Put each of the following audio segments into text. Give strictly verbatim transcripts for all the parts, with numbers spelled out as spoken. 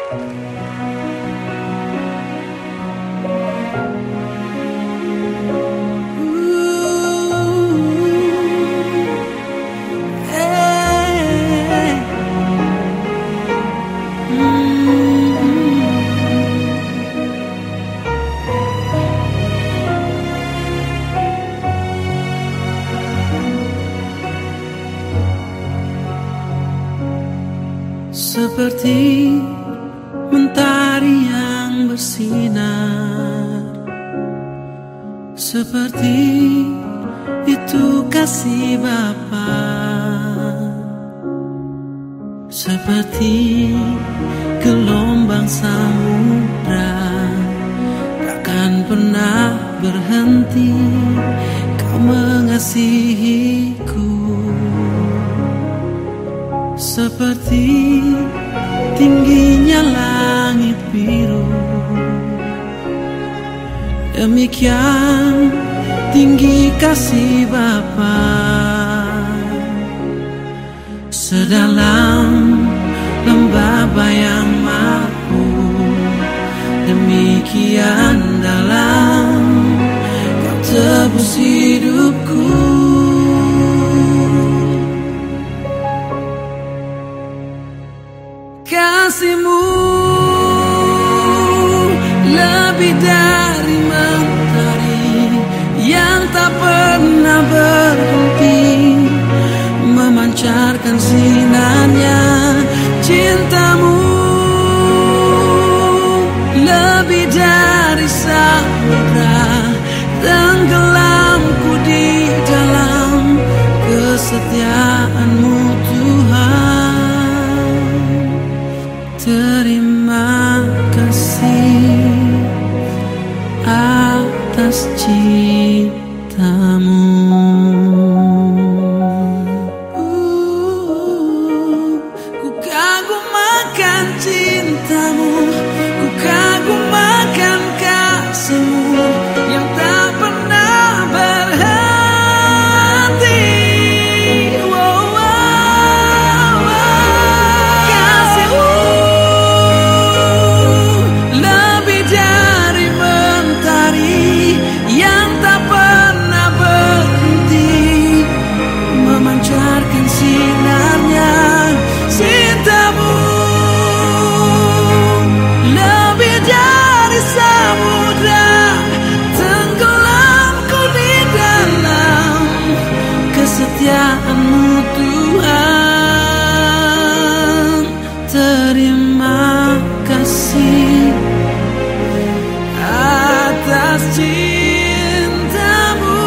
Seperti mentari yang bersinar, seperti itu kasih Bapa, seperti gelombang samudra, takkan pernah berhenti Kau mengasihiku. Seperti tingginya langit biru, demikian tinggi kasih Bapa. Sedalam lembah bayang mahu, demikian dalam Kau tebus hidupku. Kasih-Mu lebih dari mentari yang tak pernah berhenti memancarkan sinarnya. Cinta-Mu lebih dari samudra, tenggelamku di dalam kesetiaan-Mu Tuhan. Terima kasih atas cinta-Mu. uh, Ku kagum akan cinta-Mu, ku kagum akan kasih-Mu yang tak pernah berhenti. Kesetiaan-Mu Tuhan, terima kasih atas cinta-Mu.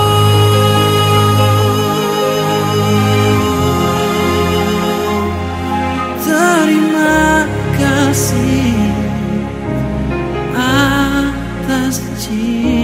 Terima kasih atas cinta-Mu.